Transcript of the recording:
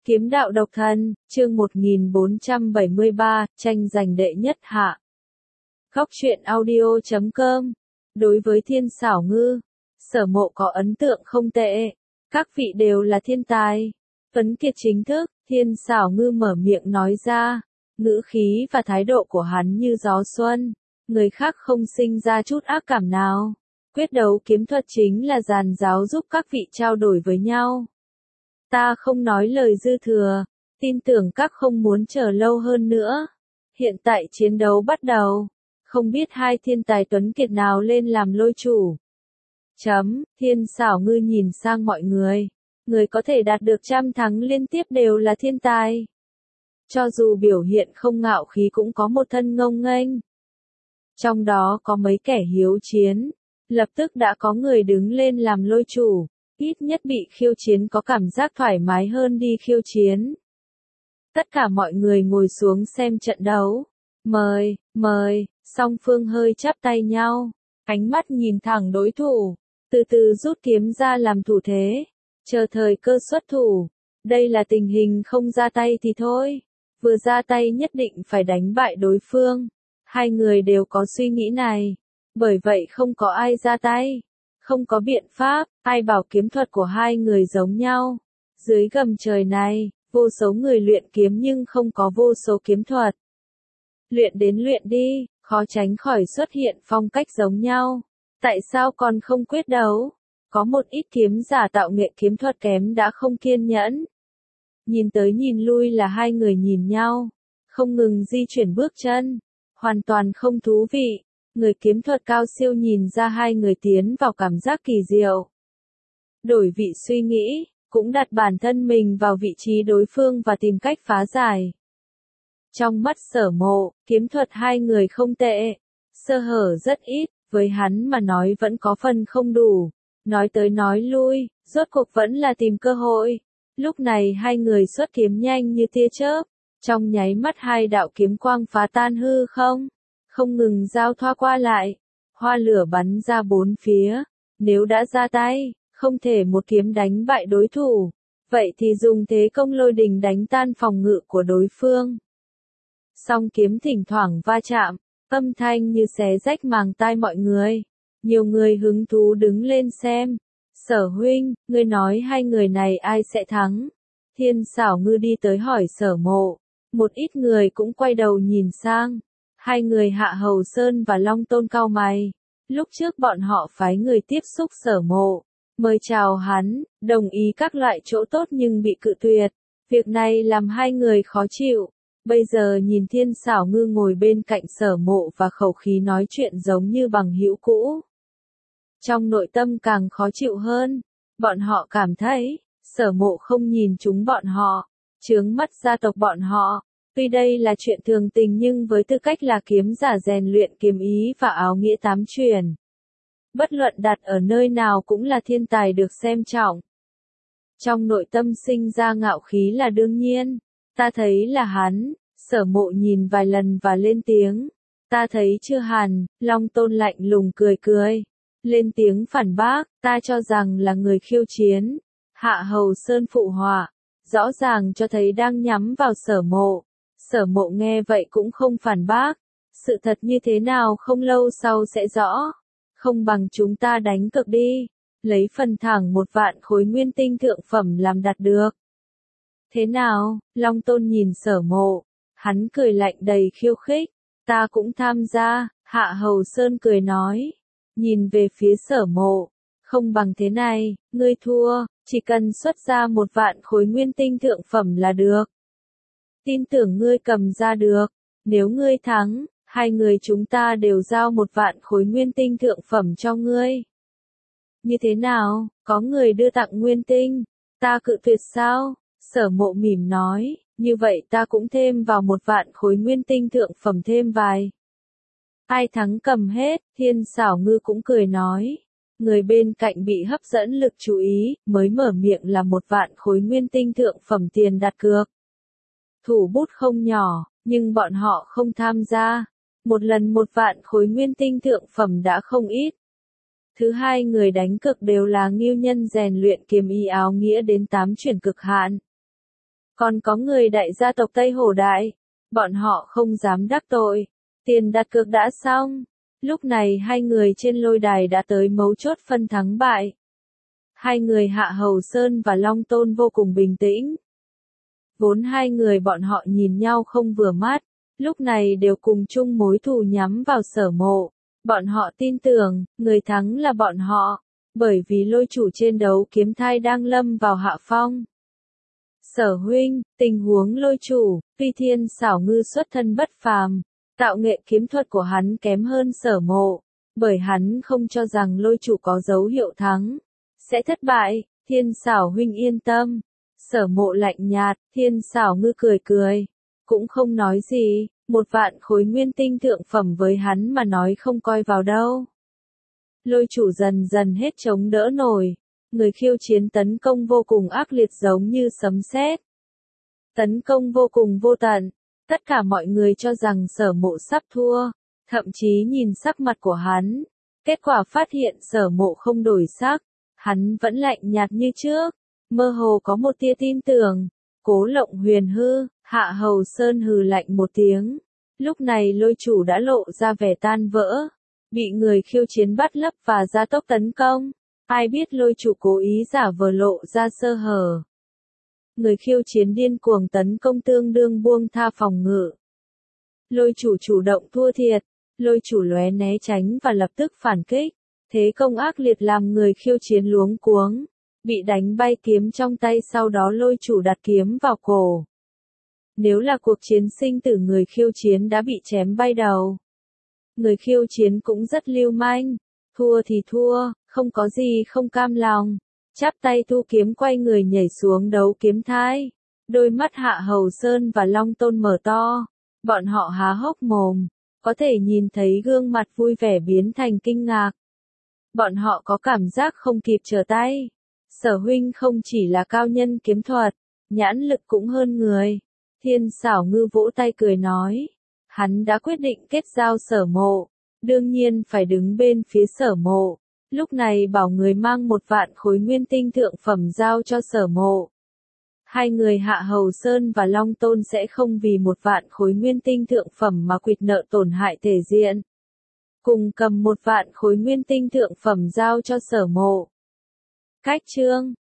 Kiếm đạo độc thân, chương 1473, tranh giành đệ nhất hạ. Góc truyện audio.com. Đối với Thiên Xảo Ngư, Sở Mộ có ấn tượng không tệ. Các vị đều là thiên tài. Vấn kiệt chính thức, Thiên Xảo Ngư mở miệng nói ra. Ngữ khí và thái độ của hắn như gió xuân. Người khác không sinh ra chút ác cảm nào. Quyết đấu kiếm thuật chính là giàn giáo giúp các vị trao đổi với nhau. Ta không nói lời dư thừa, tin tưởng các không muốn chờ lâu hơn nữa. Hiện tại chiến đấu bắt đầu, không biết hai thiên tài tuấn kiệt nào lên làm lôi chủ. Thiên Xảo Ngư nhìn sang mọi người. Người có thể đạt được 100 thắng liên tiếp đều là thiên tài. Cho dù biểu hiện không ngạo khí cũng có một thân ngông nghênh. Trong đó có mấy kẻ hiếu chiến. Lập tức đã có người đứng lên làm lôi chủ. Ít nhất bị khiêu chiến có cảm giác thoải mái hơn đi khiêu chiến. Tất cả mọi người ngồi xuống xem trận đấu. Mời, song phương hơi chắp tay nhau. Ánh mắt nhìn thẳng đối thủ. Từ từ rút kiếm ra làm thủ thế. Chờ thời cơ xuất thủ. Đây là tình hình không ra tay thì thôi. Vừa ra tay nhất định phải đánh bại đối phương. Hai người đều có suy nghĩ này. Bởi vậy không có ai ra tay. Không có biện pháp, ai bảo kiếm thuật của hai người giống nhau. Dưới gầm trời này, vô số người luyện kiếm nhưng không có vô số kiếm thuật. Luyện đến luyện đi, khó tránh khỏi xuất hiện phong cách giống nhau. Tại sao còn không quyết đấu? Có một ít kiếm giả tạo nghệ kiếm thuật kém đã không kiên nhẫn. Nhìn tới nhìn lui là hai người nhìn nhau. Không ngừng di chuyển bước chân. Hoàn toàn không thú vị. Người kiếm thuật cao siêu nhìn ra hai người tiến vào cảm giác kỳ diệu. Đổi vị suy nghĩ, cũng đặt bản thân mình vào vị trí đối phương và tìm cách phá giải. Trong mắt Sở Mộ, kiếm thuật hai người không tệ. Sơ hở rất ít, với hắn mà nói vẫn có phần không đủ. Nói tới nói lui, rốt cuộc vẫn là tìm cơ hội. Lúc này hai người xuất kiếm nhanh như tia chớp. Trong nháy mắt hai đạo kiếm quang phá tan hư không. Không ngừng giao thoa qua lại, hoa lửa bắn ra bốn phía, nếu đã ra tay, không thể một kiếm đánh bại đối thủ, vậy thì dùng thế công lôi đình đánh tan phòng ngự của đối phương. Song kiếm thỉnh thoảng va chạm, âm thanh như xé rách màng tai mọi người, nhiều người hứng thú đứng lên xem. Sở huynh, ngươi nói hai người này ai sẽ thắng? Thiên Xảo Ngư đi tới hỏi Sở Mộ, một ít người cũng quay đầu nhìn sang. Hai người Hạ Hầu Sơn và Long Tôn cau mày. Lúc trước bọn họ phái người tiếp xúc Sở Mộ, mời chào hắn, đồng ý các loại chỗ tốt nhưng bị cự tuyệt. Việc này làm hai người khó chịu. Bây giờ nhìn Thiên Xảo Ngư ngồi bên cạnh Sở Mộ và khẩu khí nói chuyện giống như bằng hữu cũ. Trong nội tâm càng khó chịu hơn. Bọn họ cảm thấy, Sở Mộ không nhìn chúng bọn họ, chướng mắt gia tộc bọn họ. Tuy đây là chuyện thường tình nhưng với tư cách là kiếm giả rèn luyện kiếm ý và áo nghĩa tám truyền. Bất luận đặt ở nơi nào cũng là thiên tài được xem trọng. Trong nội tâm sinh ra ngạo khí là đương nhiên. Ta thấy là hắn. Sở Mộ nhìn vài lần và lên tiếng. Ta thấy chưa hẳn. Long Tôn lạnh lùng cười cười. Lên tiếng phản bác. Ta cho rằng là người khiêu chiến. Hạ Hầu Sơn phụ họa. Rõ ràng cho thấy đang nhắm vào Sở Mộ. Sở Mộ nghe vậy cũng không phản bác. Sự thật như thế nào không lâu sau sẽ rõ. Không bằng chúng ta đánh cược đi. Lấy phần thưởng 1.000 khối nguyên tinh thượng phẩm làm đặt được. Thế nào? Long Tôn nhìn Sở Mộ. Hắn cười lạnh đầy khiêu khích. Ta cũng tham gia. Hạ Hầu Sơn cười nói. Nhìn về phía Sở Mộ. Không bằng thế này, ngươi thua. Chỉ cần xuất ra 1.000 khối nguyên tinh thượng phẩm là được. Tin tưởng ngươi cầm ra được. Nếu ngươi thắng, hai người chúng ta đều giao 1.000 khối nguyên tinh thượng phẩm cho ngươi. Như thế nào, có người đưa tặng nguyên tinh, ta cự tuyệt sao? Sở Mộ mỉm nói, như vậy ta cũng thêm vào 1.000 khối nguyên tinh thượng phẩm thêm vài. Ai thắng cầm hết, Thiên Xảo Ngư cũng cười nói. Người bên cạnh bị hấp dẫn lực chú ý, mới mở miệng là 1.000 khối nguyên tinh thượng phẩm tiền đặt cược. Thủ bút không nhỏ, nhưng bọn họ không tham gia. Một lần 1.000 khối nguyên tinh thượng phẩm đã không ít. Thứ hai người đánh cược đều là ngưu nhân rèn luyện kiếm ý áo nghĩa đến 8 chuyển cực hạn. Còn có người đại gia tộc Tây Hồ Đại, bọn họ không dám đắc tội. Tiền đặt cược đã xong. Lúc này hai người trên lôi đài đã tới mấu chốt phân thắng bại. Hai người Hạ Hầu Sơn và Long Tôn vô cùng bình tĩnh. Vốn hai người bọn họ nhìn nhau không vừa mắt, lúc này đều cùng chung mối thù nhắm vào Sở Mộ. Bọn họ tin tưởng, người thắng là bọn họ, bởi vì lôi chủ trên đấu kiếm thai đang lâm vào hạ phong. Sở huynh, tình huống lôi chủ, Phi Thiên Xảo Ngư xuất thân bất phàm, tạo nghệ kiếm thuật của hắn kém hơn Sở Mộ, bởi hắn không cho rằng lôi chủ có dấu hiệu thắng, sẽ thất bại. Thiên Xảo huynh yên tâm. Sở Mộ lạnh nhạt, Thiên Xảo Ngư cười cười, cũng không nói gì, 1.000 khối nguyên tinh thượng phẩm với hắn mà nói không coi vào đâu. Lôi chủ dần dần hết chống đỡ nổi, người khiêu chiến tấn công vô cùng ác liệt giống như sấm sét. Tấn công vô cùng vô tận, tất cả mọi người cho rằng Sở Mộ sắp thua, thậm chí nhìn sắc mặt của hắn, kết quả phát hiện Sở Mộ không đổi sắc, hắn vẫn lạnh nhạt như trước, mơ hồ có một tia tin tưởng. Cố Lộng Huyền hư, Hạ Hầu Sơn hừ lạnh một tiếng. Lúc này lôi chủ đã lộ ra vẻ tan vỡ, bị người khiêu chiến bắt lấp và gia tốc tấn công. Ai biết lôi chủ cố ý giả vờ lộ ra sơ hở. Người khiêu chiến điên cuồng tấn công tương đương buông tha phòng ngự. Lôi chủ chủ động thua thiệt, lôi chủ lóe né tránh và lập tức phản kích. Thế công ác liệt làm người khiêu chiến luống cuống, bị đánh bay kiếm trong tay, sau đó lôi chủ đặt kiếm vào cổ. Nếu là cuộc chiến sinh tử, người khiêu chiến đã bị chém bay đầu. Người khiêu chiến cũng rất lưu manh, thua thì thua, không có gì không cam lòng, chắp tay thu kiếm quay người nhảy xuống đấu kiếm thai. Đôi mắt Hạ Hầu Sơn và Long Tôn mở to, bọn họ há hốc mồm, có thể nhìn thấy gương mặt vui vẻ biến thành kinh ngạc. Bọn họ có cảm giác không kịp trở tay. Sở huynh không chỉ là cao nhân kiếm thuật, nhãn lực cũng hơn người. Thiên Xảo Ngư vỗ tay cười nói, hắn đã quyết định kết giao Sở Mộ, đương nhiên phải đứng bên phía Sở Mộ. Lúc này bảo người mang 1.000 khối nguyên tinh thượng phẩm giao cho Sở Mộ. Hai người Hạ Hầu Sơn và Long Tôn sẽ không vì 1.000 khối nguyên tinh thượng phẩm mà quỵt nợ tổn hại thể diện. Cùng cầm 1.000 khối nguyên tinh thượng phẩm giao cho Sở Mộ. Cách chương